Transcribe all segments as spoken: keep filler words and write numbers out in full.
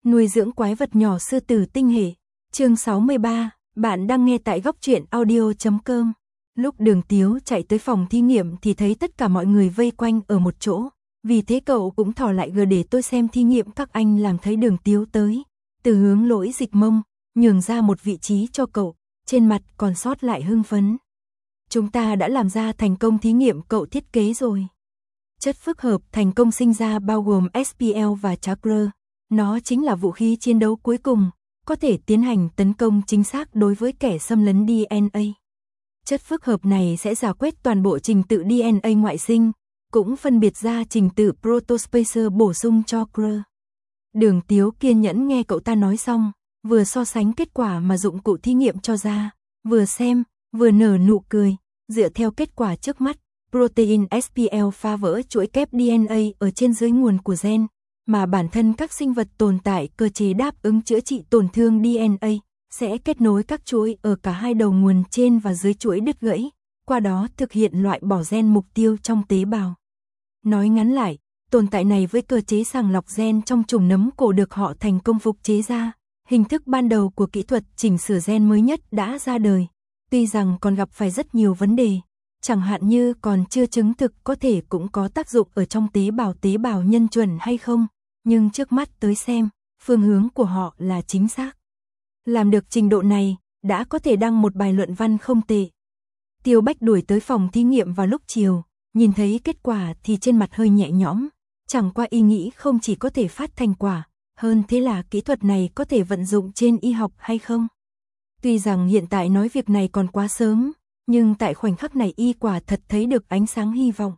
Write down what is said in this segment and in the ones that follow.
Nuôi dưỡng quái vật nhỏ sư tử tinh hệ. Chương sáu mươi ba, bạn đang nghe tại góc truyện audio chấm com. Lúc Đường Tiếu chạy tới phòng thí nghiệm thì thấy tất cả mọi người vây quanh ở một chỗ. Vì thế cậu cũng thò lại gần để tôi xem thí nghiệm các anh làm. Thấy Đường Tiếu tới, từ hướng lỗi dịch mông, nhường ra một vị trí cho cậu, trên mặt còn sót lại hưng phấn. Chúng ta đã làm ra thành công thí nghiệm cậu thiết kế rồi. Chất phức hợp thành công sinh ra bao gồm ét pê lờ và Chakra. Nó chính là vũ khí chiến đấu cuối cùng, có thể tiến hành tấn công chính xác đối với kẻ xâm lấn đê en a. Chất phức hợp này sẽ rà quét toàn bộ trình tự đê en a ngoại sinh, cũng phân biệt ra trình tự protospacer bổ sung cho Chakra. Đường Tiếu kiên nhẫn nghe cậu ta nói xong, vừa so sánh kết quả mà dụng cụ thí nghiệm cho ra, vừa xem, vừa nở nụ cười. Dựa theo kết quả trước mắt, protein ét pê lờ phá vỡ chuỗi kép đê en a ở trên dưới nguồn của gen, mà bản thân các sinh vật tồn tại cơ chế đáp ứng chữa trị tổn thương đê en a, sẽ kết nối các chuỗi ở cả hai đầu nguồn trên và dưới chuỗi đứt gãy, qua đó thực hiện loại bỏ gen mục tiêu trong tế bào. Nói ngắn lại, tồn tại này với cơ chế sàng lọc gen trong chủng nấm cổ được họ thành công phục chế ra. Hình thức ban đầu của kỹ thuật chỉnh sửa gen mới nhất đã ra đời, tuy rằng còn gặp phải rất nhiều vấn đề, chẳng hạn như còn chưa chứng thực có thể cũng có tác dụng ở trong tế bào tế bào nhân chuẩn hay không, nhưng trước mắt tới xem, phương hướng của họ là chính xác. Làm được trình độ này, đã có thể đăng một bài luận văn không tệ. Tiêu Bách đuổi tới phòng thí nghiệm vào lúc chiều, nhìn thấy kết quả thì trên mặt hơi nhẹ nhõm, chẳng qua ý nghĩ không chỉ có thể phát thành quả, hơn thế là kỹ thuật này có thể vận dụng trên y học hay không. Tuy rằng hiện tại nói việc này còn quá sớm, nhưng tại khoảnh khắc này y quả thật thấy được ánh sáng hy vọng.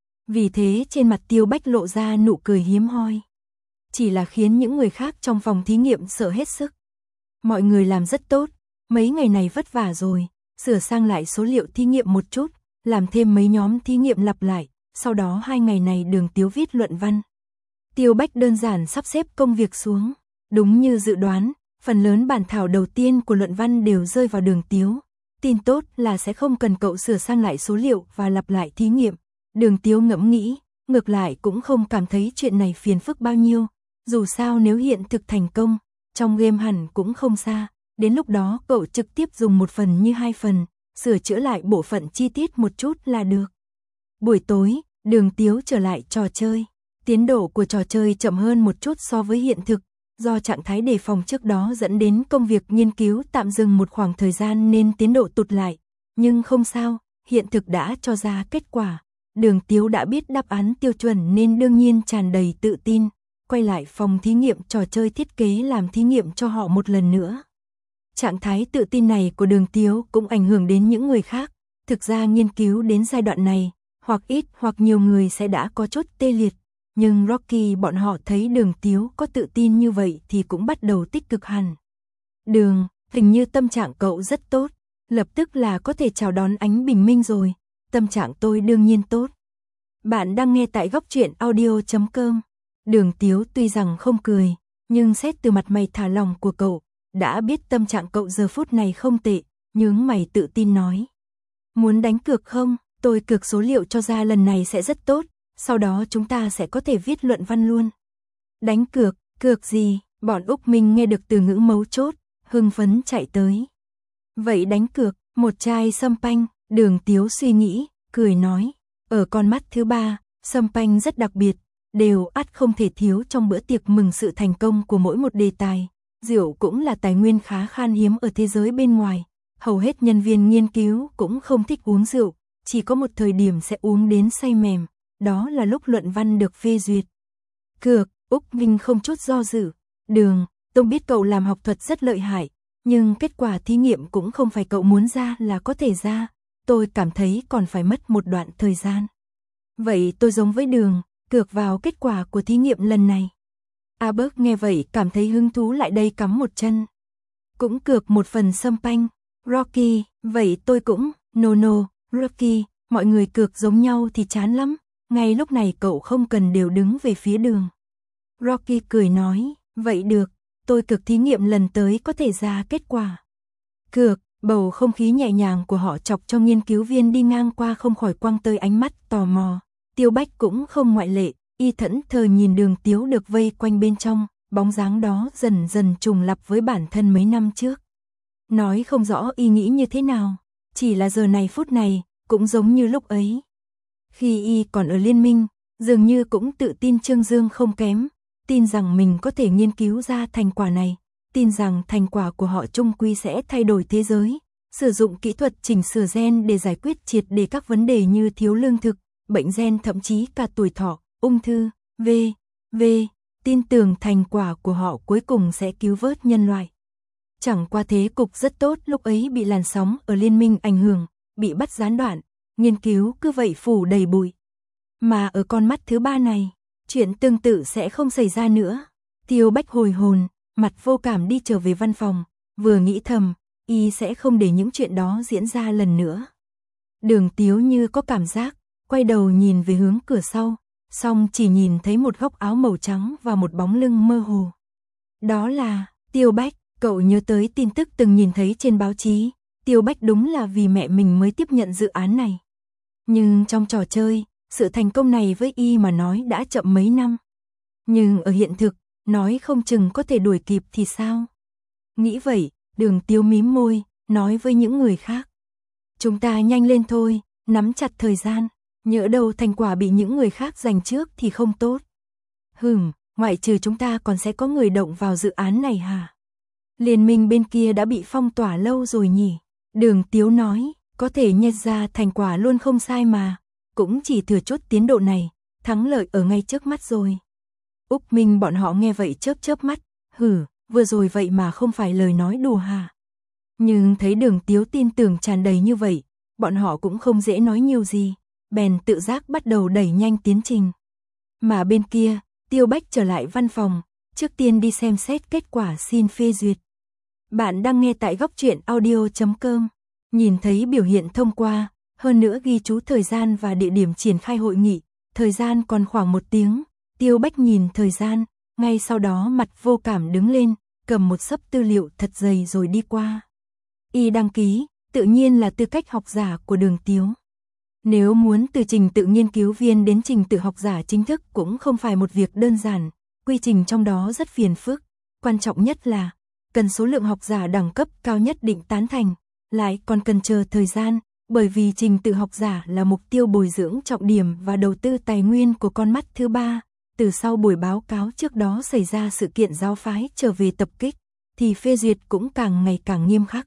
Vì thế trên mặt Tiêu Bách lộ ra nụ cười hiếm hoi. Chỉ là khiến những người khác trong phòng thí nghiệm sợ hết sức. Mọi người làm rất tốt, mấy ngày này vất vả rồi, sửa sang lại số liệu thí nghiệm một chút, làm thêm mấy nhóm thí nghiệm lặp lại, sau đó hai ngày này Đường Tiếu viết luận văn. Tiêu Bách đơn giản sắp xếp công việc xuống, đúng như dự đoán, phần lớn bản thảo đầu tiên của luận văn đều rơi vào Đường Tiếu. Tin tốt là sẽ không cần cậu sửa sang lại số liệu và lặp lại thí nghiệm. Đường Tiếu ngẫm nghĩ, ngược lại cũng không cảm thấy chuyện này phiền phức bao nhiêu. Dù sao nếu hiện thực thành công, trong game hẳn cũng không xa. Đến lúc đó cậu trực tiếp dùng một phần như hai phần, sửa chữa lại bộ phận chi tiết một chút là được. Buổi tối, Đường Tiếu trở lại trò chơi. Tiến độ của trò chơi chậm hơn một chút so với hiện thực. Do trạng thái đề phòng trước đó dẫn đến công việc nghiên cứu tạm dừng một khoảng thời gian nên tiến độ tụt lại. Nhưng không sao, hiện thực đã cho ra kết quả. Đường Tiếu đã biết đáp án tiêu chuẩn nên đương nhiên tràn đầy tự tin. Quay lại phòng thí nghiệm trò chơi thiết kế làm thí nghiệm cho họ một lần nữa. Trạng thái tự tin này của Đường Tiếu cũng ảnh hưởng đến những người khác. Thực ra nghiên cứu đến giai đoạn này, hoặc ít hoặc nhiều người sẽ đã có chút tê liệt. Nhưng Rocky bọn họ thấy Đường Tiếu có tự tin như vậy thì cũng bắt đầu tích cực hẳn. Đường, hình như tâm trạng cậu rất tốt, lập tức là có thể chào đón ánh bình minh rồi. Tâm trạng tôi đương nhiên tốt. Bạn đang nghe tại góc truyện audio chấm com. Đường Tiếu tuy rằng không cười, nhưng xét từ mặt mày thả lỏng của cậu, đã biết tâm trạng cậu giờ phút này không tệ, nhướng mày tự tin nói. Muốn đánh cược không? Tôi cược số liệu cho ra lần này sẽ rất tốt. Sau đó chúng ta sẽ có thể viết luận văn luôn. Đánh cược, cược gì? Bọn Úc Minh nghe được từ ngữ mấu chốt, hưng phấn chạy tới. Vậy đánh cược, một chai sâm panh, Đường Tiếu suy nghĩ, cười nói. Ở con mắt thứ ba, sâm panh rất đặc biệt, đều ắt không thể thiếu trong bữa tiệc mừng sự thành công của mỗi một đề tài. Rượu cũng là tài nguyên khá khan hiếm ở thế giới bên ngoài. Hầu hết nhân viên nghiên cứu cũng không thích uống rượu, chỉ có một thời điểm sẽ uống đến say mềm. Đó là lúc luận văn được phê duyệt. Cược, Úc Minh không chút do dự. Đường, tôi biết cậu làm học thuật rất lợi hại, nhưng kết quả thí nghiệm cũng không phải cậu muốn ra là có thể ra. Tôi cảm thấy còn phải mất một đoạn thời gian. Vậy tôi giống với Đường, cược vào kết quả của thí nghiệm lần này. Albert nghe vậy cảm thấy hứng thú lại đây cắm một chân. Cũng cược một phần sâm panh. Rocky, vậy tôi cũng, no no, Rocky, mọi người cược giống nhau thì chán lắm. Ngay lúc này cậu không cần đều đứng về phía Đường. Rocky cười nói, vậy được, tôi cược thí nghiệm lần tới có thể ra kết quả. Cược, bầu không khí nhẹ nhàng của họ chọc cho nghiên cứu viên đi ngang qua không khỏi quăng tới ánh mắt tò mò. Tiêu Bách cũng không ngoại lệ, y thẫn thờ nhìn Đường Tiếu được vây quanh bên trong, bóng dáng đó dần dần trùng lặp với bản thân mấy năm trước. Nói không rõ y nghĩ như thế nào, chỉ là giờ này phút này, cũng giống như lúc ấy. Khi y còn ở liên minh, dường như cũng tự tin Trương Dương không kém, tin rằng mình có thể nghiên cứu ra thành quả này, tin rằng thành quả của họ chung quy sẽ thay đổi thế giới, sử dụng kỹ thuật chỉnh sửa gen để giải quyết triệt để các vấn đề như thiếu lương thực, bệnh gen thậm chí cả tuổi thọ, ung thư, vân vân tin tưởng thành quả của họ cuối cùng sẽ cứu vớt nhân loại. Chẳng qua thế cục rất tốt lúc ấy bị làn sóng ở liên minh ảnh hưởng, bị bắt gián đoạn, nghiên cứu cứ vậy phủ đầy bụi. Mà ở con mắt thứ ba này, chuyện tương tự sẽ không xảy ra nữa. Tiêu Bách hồi hồn, mặt vô cảm đi trở về văn phòng, vừa nghĩ thầm, y sẽ không để những chuyện đó diễn ra lần nữa. Đường Tiếu như có cảm giác, quay đầu nhìn về hướng cửa sau, xong chỉ nhìn thấy một góc áo màu trắng và một bóng lưng mơ hồ. Đó là Tiêu Bách, cậu nhớ tới tin tức từng nhìn thấy trên báo chí, Tiêu Bách đúng là vì mẹ mình mới tiếp nhận dự án này. Nhưng trong trò chơi, sự thành công này với y mà nói đã chậm mấy năm. Nhưng ở hiện thực, nói không chừng có thể đuổi kịp thì sao? Nghĩ vậy, Đường Tiếu mím môi, nói với những người khác. Chúng ta nhanh lên thôi, nắm chặt thời gian, nhỡ đâu thành quả bị những người khác giành trước thì không tốt. Hừm, ngoại trừ chúng ta còn sẽ có người động vào dự án này hả? Liên minh bên kia đã bị phong tỏa lâu rồi nhỉ? Đường Tiếu nói, có thể nhận ra thành quả luôn không sai mà, cũng chỉ thừa chút tiến độ này, thắng lợi ở ngay trước mắt rồi. Úc Minh bọn họ nghe vậy chớp chớp mắt, hử, vừa rồi vậy mà không phải lời nói đùa hả? Nhưng thấy Đường Tiếu tin tưởng tràn đầy như vậy, bọn họ cũng không dễ nói nhiều gì, bèn tự giác bắt đầu đẩy nhanh tiến trình. Mà bên kia, Tiêu Bách trở lại văn phòng, trước tiên đi xem xét kết quả xin phê duyệt. Bạn đang nghe tại góc truyện audio chấm com, nhìn thấy biểu hiện thông qua, hơn nữa ghi chú thời gian và địa điểm triển khai hội nghị, thời gian còn khoảng một tiếng, Tiêu Bách nhìn thời gian, ngay sau đó mặt vô cảm đứng lên, cầm một xấp tư liệu thật dày rồi đi qua. Y đăng ký, tự nhiên là tư cách học giả của Đường Tiếu. Nếu muốn từ trình tự nghiên cứu viên đến trình tự học giả chính thức cũng không phải một việc đơn giản, quy trình trong đó rất phiền phức, quan trọng nhất là cần số lượng học giả đẳng cấp cao nhất định tán thành, lại còn cần chờ thời gian, bởi vì trình tự học giả là mục tiêu bồi dưỡng trọng điểm và đầu tư tài nguyên của con mắt thứ ba. Từ sau buổi báo cáo trước đó xảy ra sự kiện giáo phái trở về tập kích, thì phê duyệt cũng càng ngày càng nghiêm khắc.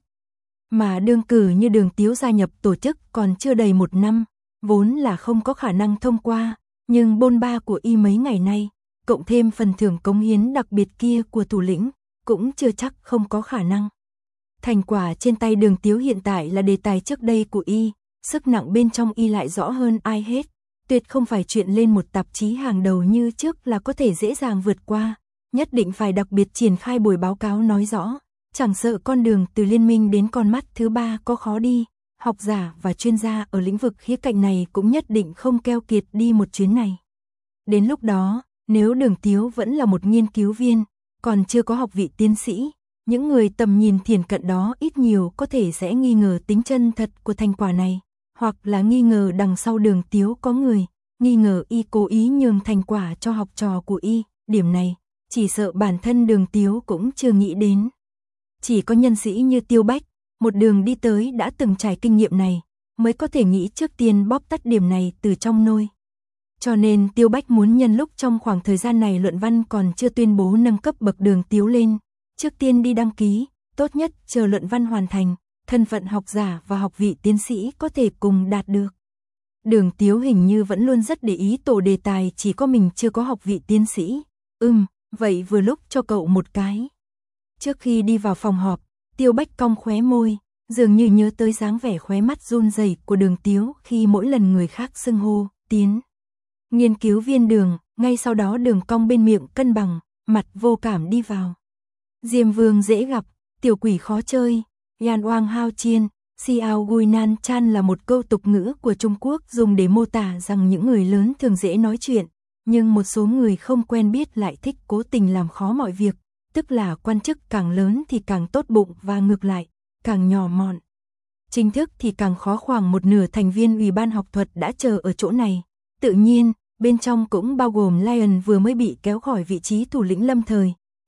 Mà đương cử như Đường Tiếu gia nhập tổ chức còn chưa đầy một năm, vốn là không có khả năng thông qua, nhưng bôn ba của y mấy ngày nay, cộng thêm phần thưởng cống hiến đặc biệt kia của thủ lĩnh, cũng chưa chắc không có khả năng. Thành quả trên tay Đường Tiếu hiện tại là đề tài trước đây của y, sức nặng bên trong y lại rõ hơn ai hết. Tuyệt không phải chuyện lên một tạp chí hàng đầu như trước là có thể dễ dàng vượt qua, nhất định phải đặc biệt triển khai buổi báo cáo nói rõ, chẳng sợ con đường từ liên minh đến con mắt thứ ba có khó đi, học giả và chuyên gia ở lĩnh vực khía cạnh này cũng nhất định không keo kiệt đi một chuyến này. Đến lúc đó, nếu Đường Tiếu vẫn là một nghiên cứu viên, còn chưa có học vị tiến sĩ, những người tầm nhìn thiển cận đó ít nhiều có thể sẽ nghi ngờ tính chân thật của thành quả này. Hoặc là nghi ngờ đằng sau Đường Tiếu có người, nghi ngờ y cố ý nhường thành quả cho học trò của y, điểm này, chỉ sợ bản thân Đường Tiếu cũng chưa nghĩ đến. Chỉ có nhân sĩ như Tiêu Bách, một đường đi tới đã từng trải kinh nghiệm này, mới có thể nghĩ trước tiên bóp tắt điểm này từ trong nôi. Cho nên Tiêu Bách muốn nhân lúc trong khoảng thời gian này luận văn còn chưa tuyên bố nâng cấp bậc Đường Tiếu lên, trước tiên đi đăng ký, tốt nhất chờ luận văn hoàn thành. Thân phận học giả và học vị tiến sĩ có thể cùng đạt được. Đường Tiếu hình như vẫn luôn rất để ý tổ đề tài chỉ có mình chưa có học vị tiến sĩ. Ừm, vậy vừa lúc cho cậu một cái. Trước khi đi vào phòng họp, Tiêu Bách cong khóe môi, dường như nhớ tới dáng vẻ khóe mắt run rẩy của Đường Tiếu khi mỗi lần người khác xưng hô, tiến. Nghiên cứu viên Đường, ngay sau đó Đường cong bên miệng cân bằng, mặt vô cảm đi vào. Diêm Vương dễ gặp, tiểu quỷ khó chơi. Yan Oang Hao Chiên, Xiao Gui Nan Chan là một câu tục ngữ của Trung Quốc dùng để mô tả rằng những người lớn thường dễ nói chuyện, nhưng một số người không quen biết lại thích cố tình làm khó mọi việc, tức là quan chức càng lớn thì càng tốt bụng và ngược lại, càng nhỏ mọn. Chính thức thì càng khó, khoảng một nửa thành viên Ủy ban học thuật đã chờ ở chỗ này. Tự nhiên, bên trong cũng bao gồm Lion vừa mới bị kéo khỏi vị trí thủ lĩnh lâm thời,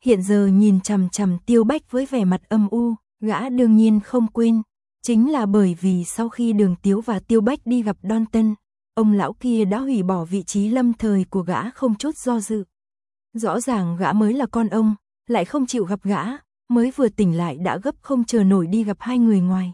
hiện giờ nhìn chằm chằm Tiêu Bách với vẻ mặt âm u, gã đương nhiên không quên, chính là bởi vì sau khi Đường Tiếu và Tiêu Bách đi gặp Đon Tân, ông lão kia đã hủy bỏ vị trí lâm thời của gã không chút do dự. Rõ ràng gã mới là con ông, lại không chịu gặp gã, mới vừa tỉnh lại đã gấp không chờ nổi đi gặp hai người ngoài.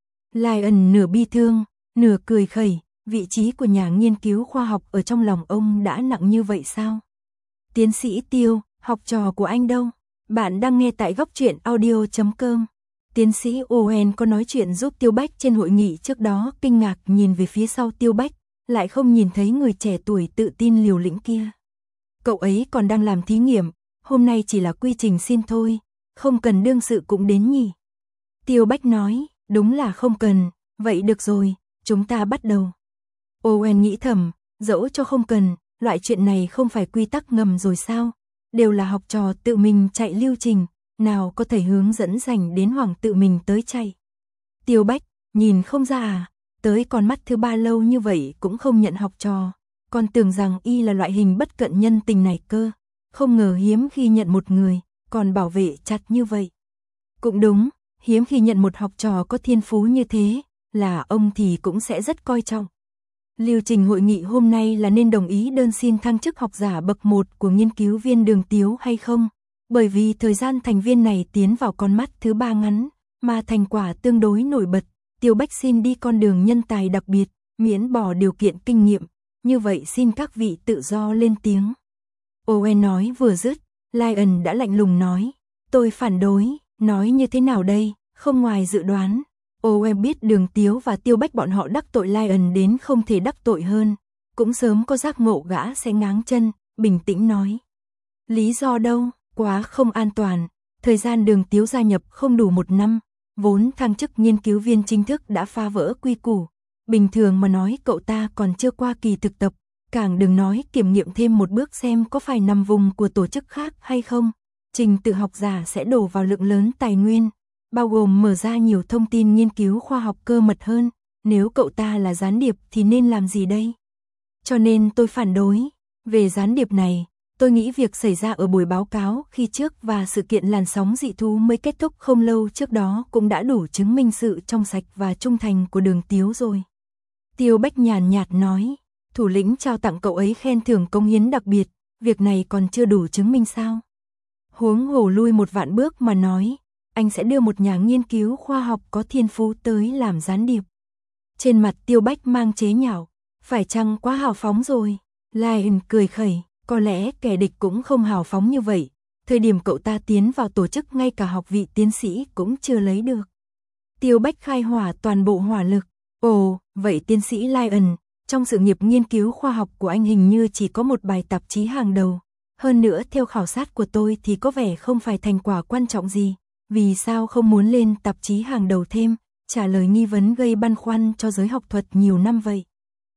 Lion nửa bi thương, nửa cười khẩy, vị trí của nhà nghiên cứu khoa học ở trong lòng ông đã nặng như vậy sao? Tiến sĩ Tiêu, học trò của anh đâu? Bạn đang nghe tại góc truyện audio chấm com. Tiến sĩ Owen có nói chuyện giúp Tiêu Bách trên hội nghị trước đó, kinh ngạc nhìn về phía sau Tiêu Bách, lại không nhìn thấy người trẻ tuổi tự tin liều lĩnh kia. Cậu ấy còn đang làm thí nghiệm, hôm nay chỉ là quy trình xin thôi, không cần đương sự cũng đến nhỉ? Tiêu Bách nói, đúng là không cần, vậy được rồi, chúng ta bắt đầu. Owen nghĩ thầm, dẫu cho không cần, loại chuyện này không phải quy tắc ngầm rồi sao? Đều là học trò tự mình chạy lưu trình, nào có thể hướng dẫn dành đến Hoàng tự mình tới chạy. Tiêu Bách, nhìn không ra à, tới con mắt thứ ba lâu như vậy cũng không nhận học trò, còn tưởng rằng y là loại hình bất cận nhân tình này cơ, không ngờ hiếm khi nhận một người, còn bảo vệ chặt như vậy. Cũng đúng, hiếm khi nhận một học trò có thiên phú như thế, là ông thì cũng sẽ rất coi trọng. Lưu trình hội nghị hôm nay là nên đồng ý đơn xin thăng chức học giả bậc một của nghiên cứu viên Đường Tiếu hay không? Bởi vì thời gian thành viên này tiến vào con mắt thứ ba ngắn, mà thành quả tương đối nổi bật, Tiêu Bách xin đi con đường nhân tài đặc biệt, miễn bỏ điều kiện kinh nghiệm, như vậy xin các vị tự do lên tiếng. Owen nói vừa dứt, Lion đã lạnh lùng nói, tôi phản đối, nói như thế nào đây, không ngoài dự đoán. Owen biết Đường Tiếu và Tiêu Bách bọn họ đắc tội Lion đến không thể đắc tội hơn, cũng sớm có giác ngộ gã sẽ ngáng chân, bình tĩnh nói. Lý do đâu, quá không an toàn, thời gian Đường Tiếu gia nhập không đủ một năm, vốn thăng chức nghiên cứu viên chính thức đã phá vỡ quy củ. Bình thường mà nói cậu ta còn chưa qua kỳ thực tập, càng đừng nói kiểm nghiệm thêm một bước xem có phải nằm vùng của tổ chức khác hay không. Trình tự học giả sẽ đổ vào lượng lớn tài nguyên, bao gồm mở ra nhiều thông tin nghiên cứu khoa học cơ mật hơn. Nếu cậu ta là gián điệp thì nên làm gì đây? Cho nên tôi phản đối. Về gián điệp này, tôi nghĩ việc xảy ra ở buổi báo cáo khi trước và sự kiện làn sóng dị thú mới kết thúc không lâu trước đó cũng đã đủ chứng minh sự trong sạch và trung thành của Đường Tiếu rồi. Tiêu Bách nhàn nhạt nói, thủ lĩnh trao tặng cậu ấy khen thưởng công hiến đặc biệt, việc này còn chưa đủ chứng minh sao? Huống hồ lui một vạn bước mà nói, anh sẽ đưa một nhà nghiên cứu khoa học có thiên phú tới làm gián điệp. Trên mặt Tiêu Bách mang chế nhạo, phải chăng quá hào phóng rồi? Lion cười khẩy, có lẽ kẻ địch cũng không hào phóng như vậy, thời điểm cậu ta tiến vào tổ chức ngay cả học vị tiến sĩ cũng chưa lấy được. Tiêu Bách khai hỏa toàn bộ hỏa lực, ồ, vậy tiến sĩ Lion, trong sự nghiệp nghiên cứu khoa học của anh hình như chỉ có một bài tạp chí hàng đầu, hơn nữa theo khảo sát của tôi thì có vẻ không phải thành quả quan trọng gì, vì sao không muốn lên tạp chí hàng đầu thêm, trả lời nghi vấn gây băn khoăn cho giới học thuật nhiều năm vậy.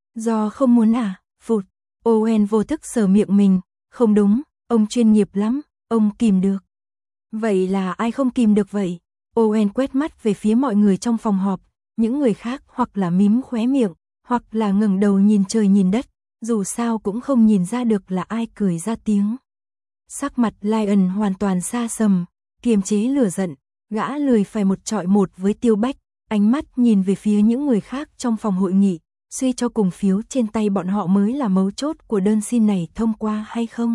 Do không muốn à, phụt, Owen vô thức sờ miệng mình, không đúng, ông chuyên nghiệp lắm, ông kìm được. Vậy là ai không kìm được vậy? Owen quét mắt về phía mọi người trong phòng họp, những người khác hoặc là mím khóe miệng, hoặc là ngẩng đầu nhìn trời nhìn đất, dù sao cũng không nhìn ra được là ai cười ra tiếng. Sắc mặt Lion hoàn toàn xa sầm, kiềm chế lửa giận, gã lười phải một trọi một với Tiêu Bách, ánh mắt nhìn về phía những người khác trong phòng hội nghị, suy cho cùng phiếu trên tay bọn họ mới là mấu chốt của đơn xin này thông qua hay không.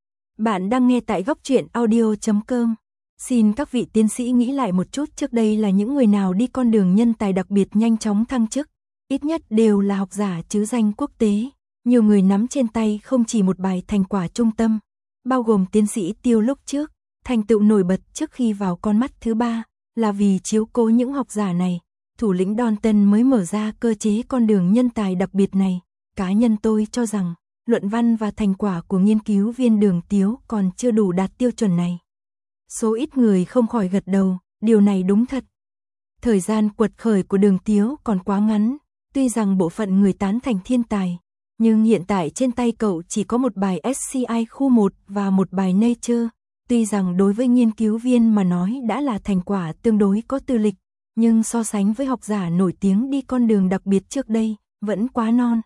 Bạn đang nghe tại góc truyện audio chấm com. Xin các vị tiến sĩ nghĩ lại một chút, trước đây là những người nào đi con đường nhân tài đặc biệt nhanh chóng thăng chức, ít nhất đều là học giả chứ danh quốc tế, nhiều người nắm trên tay không chỉ một bài thành quả trung tâm, bao gồm tiến sĩ Tiêu lúc trước, thành tựu nổi bật trước khi vào con mắt thứ ba, là vì chiếu cố những học giả này, thủ lĩnh Đon Tân mới mở ra cơ chế con đường nhân tài đặc biệt này. Cá nhân tôi cho rằng, luận văn và thành quả của nghiên cứu viên Đường Tiếu còn chưa đủ đạt tiêu chuẩn này. Số ít người không khỏi gật đầu, điều này đúng thật. Thời gian quật khởi của Đường Tiếu còn quá ngắn, tuy rằng bộ phận người tán thành thiên tài, nhưng hiện tại trên tay cậu chỉ có một bài ét xê i khu một và một bài Nature, tuy rằng đối với nghiên cứu viên mà nói đã là thành quả tương đối có tư lịch, nhưng so sánh với học giả nổi tiếng đi con đường đặc biệt trước đây, vẫn quá non.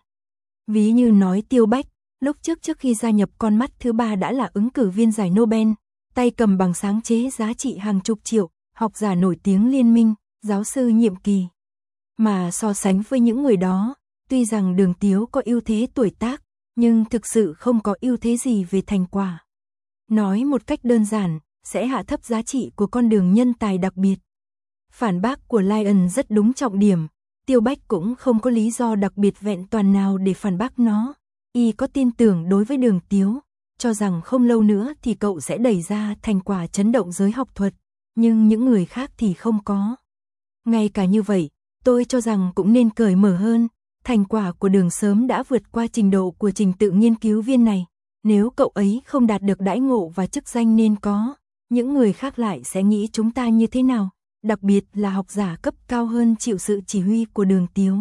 Ví như nói Tiêu Bách, lúc trước trước khi gia nhập con mắt thứ ba đã là ứng cử viên giải Nobel, tay cầm bằng sáng chế giá trị hàng chục triệu, học giả nổi tiếng liên minh, giáo sư nhiệm kỳ. Mà so sánh với những người đó, tuy rằng Đường Tiếu có ưu thế tuổi tác, nhưng thực sự không có ưu thế gì về thành quả. Nói một cách đơn giản, sẽ hạ thấp giá trị của con đường nhân tài đặc biệt. Phản bác của Lion rất đúng trọng điểm, Tiêu Bách cũng không có lý do đặc biệt vẹn toàn nào để phản bác nó. Y có tin tưởng đối với Đường Tiếu, cho rằng không lâu nữa thì cậu sẽ đẩy ra thành quả chấn động giới học thuật, nhưng những người khác thì không có. Ngay cả như vậy, tôi cho rằng cũng nên cởi mở hơn, thành quả của Đường sớm đã vượt qua trình độ của trình tự nghiên cứu viên này. Nếu cậu ấy không đạt được đãi ngộ và chức danh nên có, những người khác lại sẽ nghĩ chúng ta như thế nào, đặc biệt là học giả cấp cao hơn chịu sự chỉ huy của Đường Tiếu.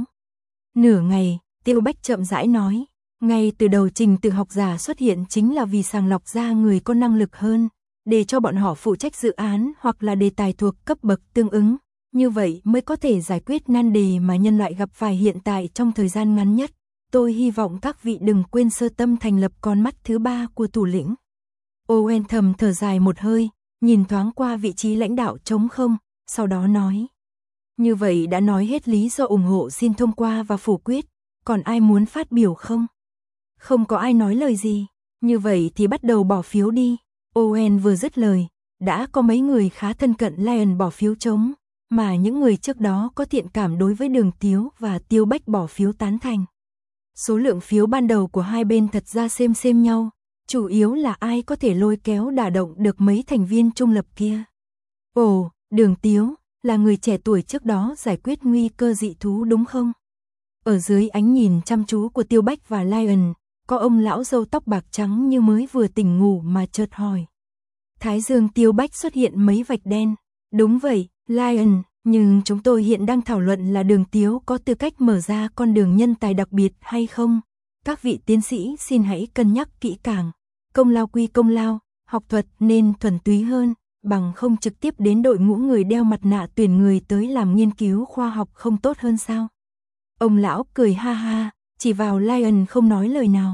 Nửa ngày, Tiêu Bách chậm rãi nói, ngay từ đầu trình tự học giả xuất hiện chính là vì sàng lọc ra người có năng lực hơn, để cho bọn họ phụ trách dự án hoặc là đề tài thuộc cấp bậc tương ứng, như vậy mới có thể giải quyết nan đề mà nhân loại gặp phải hiện tại trong thời gian ngắn nhất. Tôi hy vọng các vị đừng quên sơ tâm thành lập con mắt thứ ba của thủ lĩnh. Owen thầm thở dài một hơi, nhìn thoáng qua vị trí lãnh đạo trống không, sau đó nói. Như vậy đã nói hết lý do ủng hộ xin thông qua và phủ quyết, còn ai muốn phát biểu không? Không có ai nói lời gì, như vậy thì bắt đầu bỏ phiếu đi. Owen vừa dứt lời, đã có mấy người khá thân cận Lion bỏ phiếu trống, mà những người trước đó có thiện cảm đối với Đường Tiếu và Tiêu Bách bỏ phiếu tán thành. Số lượng phiếu ban đầu của hai bên thật ra xem xem nhau, chủ yếu là ai có thể lôi kéo đả động được mấy thành viên trung lập kia. Ồ, Đường Tiếu, là người trẻ tuổi trước đó giải quyết nguy cơ dị thú đúng không? Ở dưới ánh nhìn chăm chú của Tiêu Bách và Lion, có ông lão râu tóc bạc trắng như mới vừa tỉnh ngủ mà chợt hỏi. Thái dương Tiêu Bách xuất hiện mấy vạch đen. Đúng vậy, Lion, nhưng chúng tôi hiện đang thảo luận là Đường Tiếu có tư cách mở ra con đường nhân tài đặc biệt hay không. Các vị tiến sĩ xin hãy cân nhắc kỹ càng. Công lao quy công lao, học thuật nên thuần túy hơn, bằng không trực tiếp đến đội ngũ người đeo mặt nạ tuyển người tới làm nghiên cứu khoa học không tốt hơn sao? Ông lão cười ha ha, chỉ vào Lion không nói lời nào.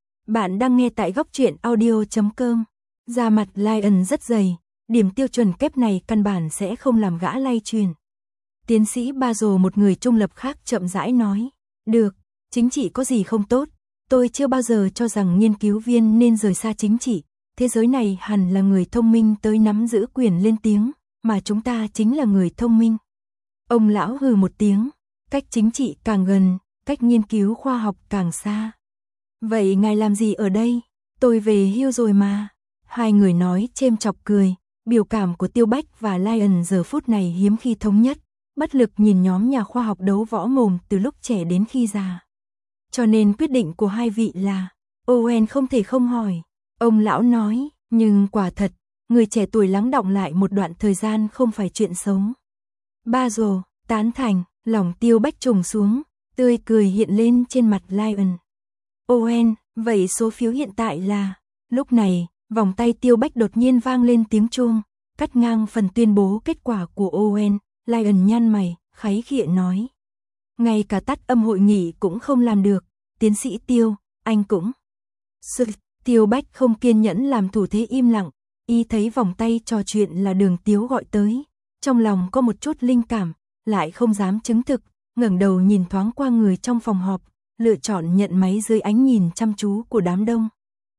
Bạn đang nghe tại góc truyện audio chấm com. Da mặt Lion rất dày, điểm tiêu chuẩn kép này căn bản sẽ không làm gã lay truyền. Tiến sĩ Basil một người trung lập khác chậm rãi nói. Được, chính trị có gì không tốt, tôi chưa bao giờ cho rằng nghiên cứu viên nên rời xa chính trị. Thế giới này hẳn là người thông minh tới nắm giữ quyền lên tiếng, mà chúng ta chính là người thông minh. Ông lão hừ một tiếng, cách chính trị càng gần, cách nghiên cứu khoa học càng xa. Vậy ngài làm gì ở đây? Tôi về hưu rồi mà. Hai người nói chêm chọc cười, biểu cảm của Tiêu Bách và Lion giờ phút này hiếm khi thống nhất, bất lực nhìn nhóm nhà khoa học đấu võ mồm từ lúc trẻ đến khi già. Cho nên quyết định của hai vị là, Owen không thể không hỏi. Ông lão nói, nhưng quả thật, người trẻ tuổi lắng đọng lại một đoạn thời gian không phải chuyện xấu. Basil, tán thành, lòng Tiêu Bách trùng xuống, tươi cười hiện lên trên mặt Lion. Owen, vậy số phiếu hiện tại là... Lúc này, vòng tay Tiêu Bách đột nhiên vang lên tiếng chuông, cắt ngang phần tuyên bố kết quả của Owen. Lion nhăn mày, kháy khịa nói. Ngay cả tắt âm hội nghị cũng không làm được, tiến sĩ Tiêu, anh cũng... Sự... Tiêu Bách không kiên nhẫn làm thủ thế im lặng, y thấy vòng tay trò chuyện là Đường Tiếu gọi tới, trong lòng có một chút linh cảm, lại không dám chứng thực, ngẩng đầu nhìn thoáng qua người trong phòng họp, lựa chọn nhận máy dưới ánh nhìn chăm chú của đám đông.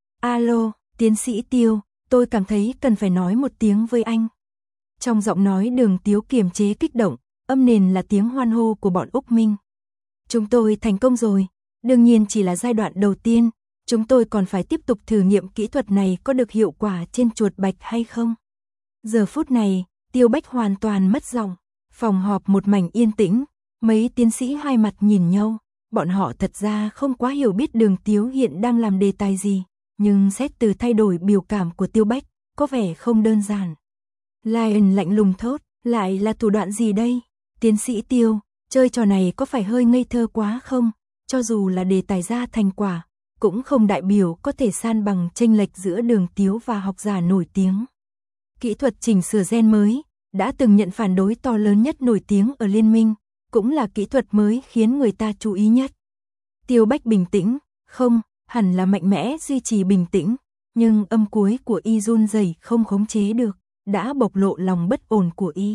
Alo, tiến sĩ Tiêu, tôi cảm thấy cần phải nói một tiếng với anh. Trong giọng nói Đường Tiếu kiềm chế kích động, âm nền là tiếng hoan hô của bọn Úc Minh. Chúng tôi thành công rồi, đương nhiên chỉ là giai đoạn đầu tiên. Chúng tôi còn phải tiếp tục thử nghiệm kỹ thuật này có được hiệu quả trên chuột bạch hay không. Giờ phút này, Tiêu Bách hoàn toàn mất giọng. Phòng họp một mảnh yên tĩnh, mấy tiến sĩ hai mặt nhìn nhau. Bọn họ thật ra không quá hiểu biết Đường Tiếu hiện đang làm đề tài gì, nhưng xét từ thay đổi biểu cảm của Tiêu Bách, có vẻ không đơn giản. Lion lạnh lùng thốt, lại là thủ đoạn gì đây? Tiến sĩ Tiêu, chơi trò này có phải hơi ngây thơ quá không? Cho dù là đề tài ra thành quả, cũng không đại biểu có thể san bằng chênh lệch giữa Đường Tiếu và học giả nổi tiếng. Kỹ thuật chỉnh sửa gen mới, đã từng nhận phản đối to lớn nhất nổi tiếng ở liên minh, cũng là kỹ thuật mới khiến người ta chú ý nhất. Tiêu Bách bình tĩnh, không, hẳn là mạnh mẽ duy trì bình tĩnh, nhưng âm cuối của y run rẩy không khống chế được, đã bộc lộ lòng bất ổn của y.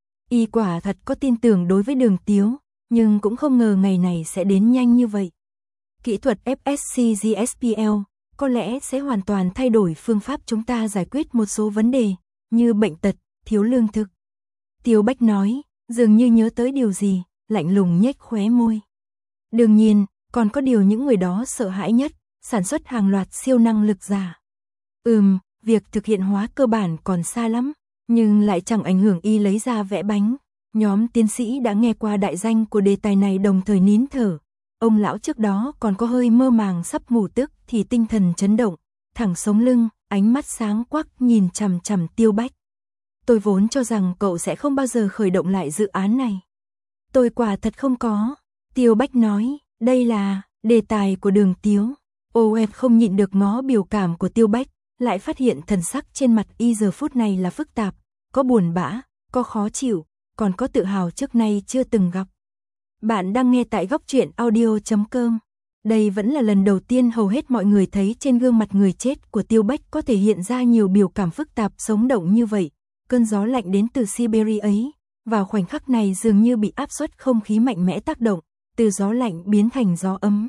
Y quả thật có tin tưởng đối với Đường Tiếu, nhưng cũng không ngờ ngày này sẽ đến nhanh như vậy. Kỹ thuật ép ét xê giê ét pê lờ có lẽ sẽ hoàn toàn thay đổi phương pháp chúng ta giải quyết một số vấn đề, như bệnh tật, thiếu lương thực. Tiêu Bách nói, dường như nhớ tới điều gì, lạnh lùng nhếch khóe môi. Đương nhiên, còn có điều những người đó sợ hãi nhất, sản xuất hàng loạt siêu năng lực giả. Ừm, việc thực hiện hóa cơ bản còn xa lắm, nhưng lại chẳng ảnh hưởng y lấy ra vẽ bánh. Nhóm tiến sĩ đã nghe qua đại danh của đề tài này đồng thời nín thở. Ông lão trước đó còn có hơi mơ màng sắp ngủ tức thì tinh thần chấn động, thẳng sống lưng, ánh mắt sáng quắc nhìn chằm chằm Tiêu Bách. Tôi vốn cho rằng cậu sẽ không bao giờ khởi động lại dự án này. Tôi quả thật không có. Tiêu Bách nói, đây là đề tài của Đường Tiếu. Ô em không nhịn được ngó biểu cảm của Tiêu Bách, lại phát hiện thần sắc trên mặt y giờ phút này là phức tạp, có buồn bã, có khó chịu, còn có tự hào trước nay chưa từng gặp. Bạn đang nghe tại góc truyện audio chấm com. Đây vẫn là lần đầu tiên hầu hết mọi người thấy trên gương mặt người chết của Tiêu Bách có thể hiện ra nhiều biểu cảm phức tạp sống động như vậy. Cơn gió lạnh đến từ Siberia ấy, vào khoảnh khắc này dường như bị áp suất không khí mạnh mẽ tác động, từ gió lạnh biến thành gió ấm.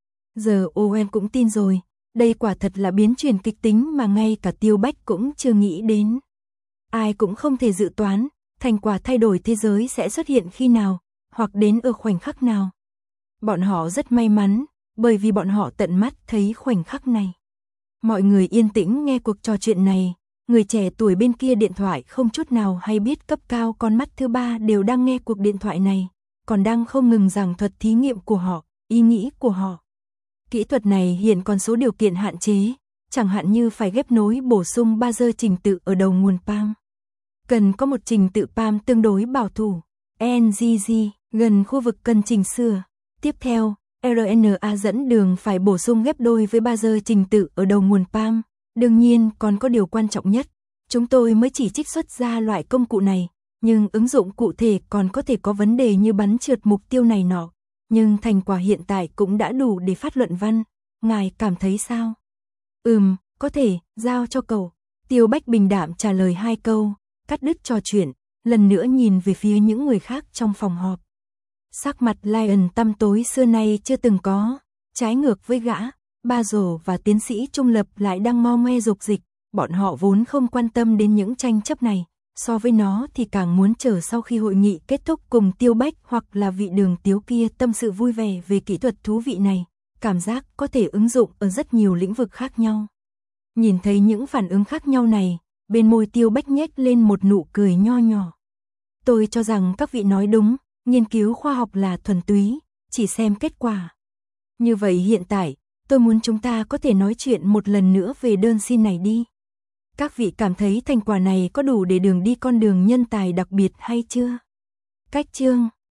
Giờ ô em cũng tin rồi, đây quả thật là biến chuyển kịch tính mà ngay cả Tiêu Bách cũng chưa nghĩ đến. Ai cũng không thể dự toán, thành quả thay đổi thế giới sẽ xuất hiện khi nào, hoặc đến ở khoảnh khắc nào. Bọn họ rất may mắn, bởi vì bọn họ tận mắt thấy khoảnh khắc này. Mọi người yên tĩnh nghe cuộc trò chuyện này, người trẻ tuổi bên kia điện thoại không chút nào hay biết cấp cao con mắt thứ ba đều đang nghe cuộc điện thoại này, còn đang không ngừng giảng thuật thí nghiệm của họ, ý nghĩ của họ. Kỹ thuật này hiện còn số điều kiện hạn chế, chẳng hạn như phải ghép nối bổ sung bazơ trình tự ở đầu nguồn pam. Cần có một trình tự pam tương đối bảo thủ, en giê giê, gần khu vực cần chỉnh sửa. Tiếp theo, rờ en a dẫn đường phải bổ sung ghép đôi với bazơ trình tự ở đầu nguồn pam. Đương nhiên còn có điều quan trọng nhất, chúng tôi mới chỉ trích xuất ra loại công cụ này, nhưng ứng dụng cụ thể còn có thể có vấn đề như bắn trượt mục tiêu này nọ. Nhưng thành quả hiện tại cũng đã đủ để phát luận văn, ngài cảm thấy sao? Ừm, có thể, giao cho cậu. Tiêu Bách bình đạm trả lời hai câu, cắt đứt trò chuyện, lần nữa nhìn về phía những người khác trong phòng họp. Sắc mặt Lion tăm tối xưa nay chưa từng có, trái ngược với gã, Ba Rồ và tiến sĩ Trung Lập lại đang mo ngoe dục dịch, bọn họ vốn không quan tâm đến những tranh chấp này, so với nó thì càng muốn chờ sau khi hội nghị kết thúc cùng Tiêu Bách hoặc là vị Đường Tiếu kia tâm sự vui vẻ về kỹ thuật thú vị này, cảm giác có thể ứng dụng ở rất nhiều lĩnh vực khác nhau. Nhìn thấy những phản ứng khác nhau này, bên môi Tiêu Bách nhếch lên một nụ cười nho nhỏ. Tôi cho rằng các vị nói đúng, nghiên cứu khoa học là thuần túy, chỉ xem kết quả. Như vậy hiện tại, tôi muốn chúng ta có thể nói chuyện một lần nữa về đơn xin này đi. Các vị cảm thấy thành quả này có đủ để đường đi con đường nhân tài đặc biệt hay chưa? Cách chương